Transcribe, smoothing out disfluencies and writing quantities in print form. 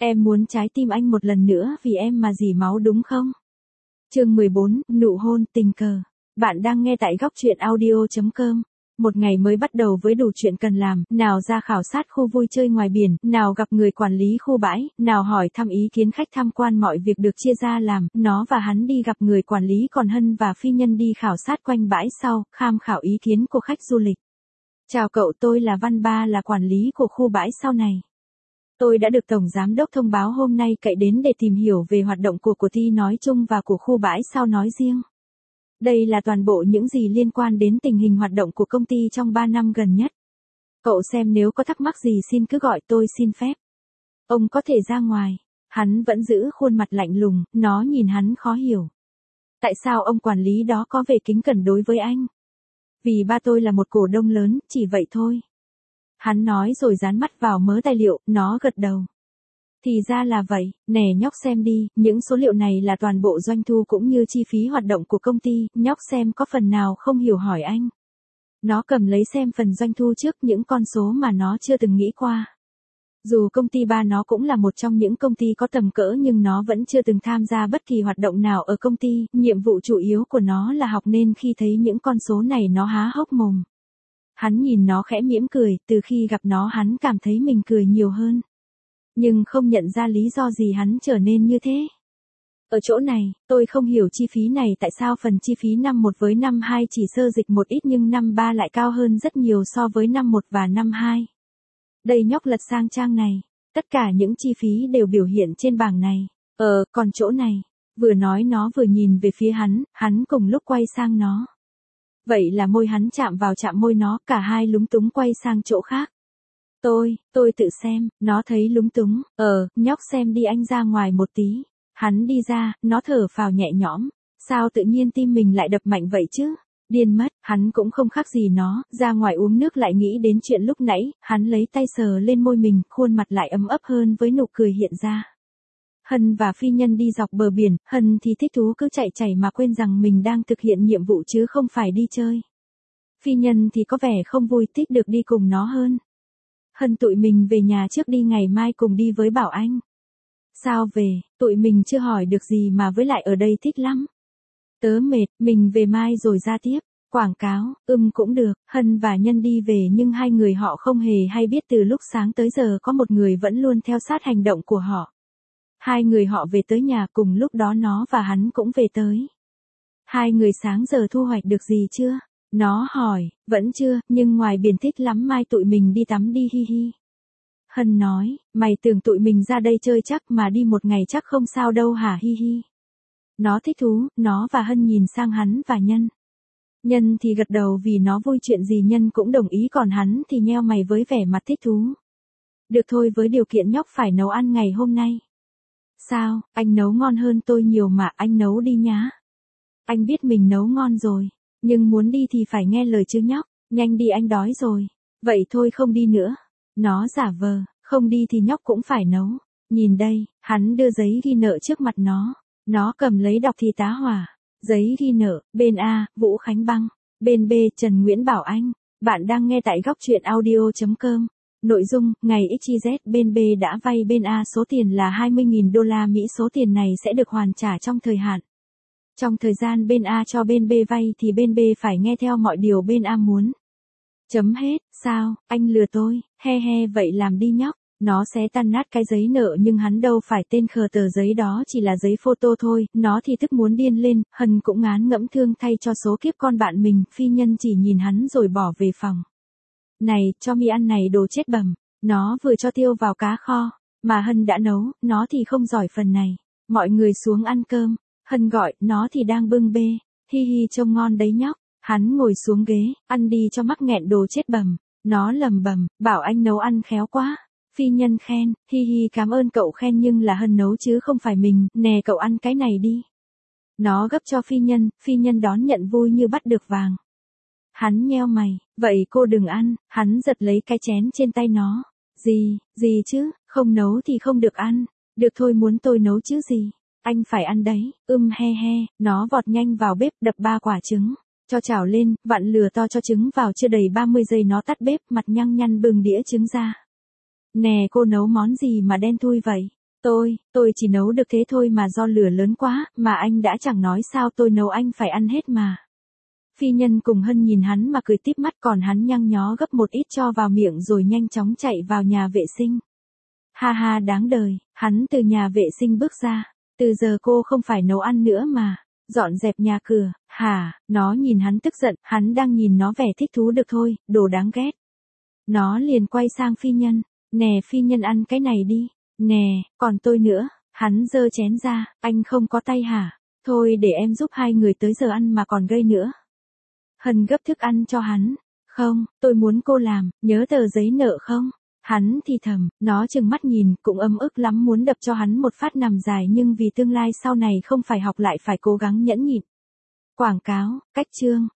Em muốn trái tim anh một lần nữa vì em mà dỉ máu đúng không? Chương 14, nụ hôn tình cờ. Bạn đang nghe tại góc truyện audio.com. Một ngày mới bắt đầu với đủ chuyện cần làm, nào ra khảo sát khu vui chơi ngoài biển, nào gặp người quản lý khu bãi, nào hỏi thăm ý kiến khách tham quan, mọi việc được chia ra làm, nó và hắn đi gặp người quản lý, còn Hân và Phi Nhân đi khảo sát quanh bãi sau, tham khảo ý kiến của khách du lịch. Chào cậu, tôi là Văn Ba, là quản lý của khu bãi sau này. Tôi đã được Tổng Giám đốc thông báo hôm nay cậy đến để tìm hiểu về hoạt động của ty nói chung và của khu bãi sao nói riêng. Đây là toàn bộ những gì liên quan đến tình hình hoạt động của công ty trong 3 năm gần nhất. Cậu xem, nếu có thắc mắc gì xin cứ gọi tôi, xin phép. Ông có thể ra ngoài. Hắn vẫn giữ khuôn mặt lạnh lùng, nó nhìn hắn khó hiểu. Tại sao ông quản lý đó có vẻ kính cẩn đối với anh? Vì ba tôi là một cổ đông lớn, chỉ vậy thôi. Hắn nói rồi dán mắt vào mớ tài liệu, nó gật đầu. Thì ra là vậy, nè nhóc xem đi, những số liệu này là toàn bộ doanh thu cũng như chi phí hoạt động của công ty, nhóc xem có phần nào không hiểu hỏi anh. Nó cầm lấy xem phần doanh thu trước, những con số mà nó chưa từng nghĩ qua. Dù công ty ba nó cũng là một trong những công ty có tầm cỡ nhưng nó vẫn chưa từng tham gia bất kỳ hoạt động nào ở công ty, nhiệm vụ chủ yếu của nó là học nên khi thấy những con số này nó há hốc mồm. Hắn nhìn nó khẽ mỉm cười, từ khi gặp nó hắn cảm thấy mình cười nhiều hơn. Nhưng không nhận ra lý do gì hắn trở nên như thế. Ở chỗ này, tôi không hiểu chi phí này, tại sao phần chi phí năm 1 với năm 2 chỉ xê dịch một ít nhưng năm 3 lại cao hơn rất nhiều so với năm 1 và năm 2. Đây nhóc lật sang trang này, tất cả những chi phí đều biểu hiện trên bảng này. Còn chỗ này, vừa nói nó vừa nhìn về phía hắn cùng lúc quay sang nó. Vậy là môi hắn chạm vào chạm môi nó, cả hai lúng túng quay sang chỗ khác. Tôi tự xem, nó thấy lúng túng, nhóc xem đi, anh ra ngoài một tí. Hắn đi ra, nó thở phào nhẹ nhõm, sao tự nhiên tim mình lại đập mạnh vậy chứ? Điên mất, hắn cũng không khác gì nó, ra ngoài uống nước lại nghĩ đến chuyện lúc nãy, hắn lấy tay sờ lên môi mình, khuôn mặt lại ấm ấp hơn với nụ cười hiện ra. Hân và Phi Nhân đi dọc bờ biển, Hân thì thích thú cứ chạy mà quên rằng mình đang thực hiện nhiệm vụ chứ không phải đi chơi. Phi Nhân thì có vẻ không vui, thích được đi cùng nó hơn. Hân, tụi mình về nhà trước đi, ngày mai cùng đi với Bảo Anh. Sao về, tụi mình chưa hỏi được gì mà với lại ở đây thích lắm. Tớ mệt, mình về mai rồi ra tiếp. Quảng cáo, cũng được. Hân và Nhân đi về nhưng hai người họ không hề hay biết từ lúc sáng tới giờ có một người vẫn luôn theo sát hành động của họ. Hai người họ về tới nhà cùng lúc đó, nó và hắn cũng về tới. Hai người sáng giờ thu hoạch được gì chưa? Nó hỏi, vẫn chưa, nhưng ngoài biển thích lắm, mai tụi mình đi tắm đi, hi hi. Hân nói, mày tưởng tụi mình ra đây chơi chắc mà đi một ngày chắc không sao đâu hả, hi hi. Nó thích thú, nó và Hân nhìn sang hắn và Nhân. Nhân thì gật đầu vì nó vui, chuyện gì Nhân cũng đồng ý, còn hắn thì nheo mày với vẻ mặt thích thú. Được thôi, với điều kiện nhóc phải nấu ăn ngày hôm nay. Sao, anh nấu ngon hơn tôi nhiều mà, anh nấu đi nhá. Anh biết mình nấu ngon rồi, nhưng muốn đi thì phải nghe lời chứ nhóc, nhanh đi anh đói rồi. Vậy thôi không đi nữa. Nó giả vờ, không đi thì nhóc cũng phải nấu. Nhìn đây, hắn đưa giấy ghi nợ trước mặt nó. Nó cầm lấy đọc thì tá hỏa. Giấy ghi nợ, bên A, Vũ Khánh Băng, bên B, Trần Nguyễn Bảo Anh. Bạn đang nghe tại góc truyện audio.com. Nội dung, ngày XYZ bên B đã vay bên A số tiền là 20.000 đô la Mỹ, số tiền này sẽ được hoàn trả trong thời hạn. Trong thời gian bên A cho bên B vay thì bên B phải nghe theo mọi điều bên A muốn. Chấm hết, sao, anh lừa tôi, he he, vậy làm đi nhóc. Nó xé tan nát cái giấy nợ nhưng hắn đâu phải tên khờ, tờ giấy đó chỉ là giấy photo thôi, nó thì tức muốn điên lên. Hân cũng ngán ngẫm thương thay cho số kiếp con bạn mình. Phi Nhân chỉ nhìn hắn rồi bỏ về phòng. Này, cho mi ăn này, đồ chết bẩm. Nó vừa cho tiêu vào cá kho, mà Hân đã nấu, nó thì không giỏi phần này. Mọi người xuống ăn cơm. Hân gọi, nó thì đang bưng bê. Hi hi, trông ngon đấy nhóc. Hắn ngồi xuống ghế, ăn đi cho mắc nghẹn, đồ chết bẩm. Nó lầm bầm, bảo anh nấu ăn khéo quá. Phi Nhân khen, hi hi, cảm ơn cậu khen nhưng là Hân nấu chứ không phải mình, nè cậu ăn cái này đi. Nó gấp cho Phi Nhân đón nhận vui như bắt được vàng. Hắn nheo mày, vậy cô đừng ăn. Hắn giật lấy cái chén trên tay nó. Gì chứ, không nấu thì không được ăn. Được thôi, muốn tôi nấu chứ gì. Anh phải ăn đấy, he he. Nó vọt nhanh vào bếp, đập 3 quả trứng. Cho chảo lên, vặn lửa to cho trứng vào, chưa đầy 30 giây nó tắt bếp, mặt nhăn nhăn bưng đĩa trứng ra. Nè cô nấu món gì mà đen thui vậy? Tôi chỉ nấu được thế thôi mà do lửa lớn quá, mà anh đã chẳng nói sao tôi nấu anh phải ăn hết mà. Phi Nhân cùng Hân nhìn hắn mà cười tít mắt, còn hắn nhăng nhó gấp một ít cho vào miệng rồi nhanh chóng chạy vào nhà vệ sinh. Ha ha, đáng đời, hắn từ nhà vệ sinh bước ra. Từ giờ cô không phải nấu ăn nữa mà. Dọn dẹp nhà cửa, hả? Nó nhìn hắn tức giận, hắn đang nhìn nó vẻ thích thú được thôi, đồ đáng ghét. Nó liền quay sang Phi Nhân. Nè Phi Nhân, ăn cái này đi. Nè, còn tôi nữa. Hắn giơ chén ra. Anh không có tay hả? Thôi để em giúp hai người tới giờ ăn mà còn gây nữa. Hân gấp thức ăn cho hắn. Không, tôi muốn cô làm, nhớ tờ giấy nợ không? Hắn thì thầm, nó trừng mắt nhìn, cũng ấm ức lắm muốn đập cho hắn một phát nằm dài, nhưng vì tương lai sau này không phải học lại phải cố gắng nhẫn nhịn. Quảng cáo, cách chương.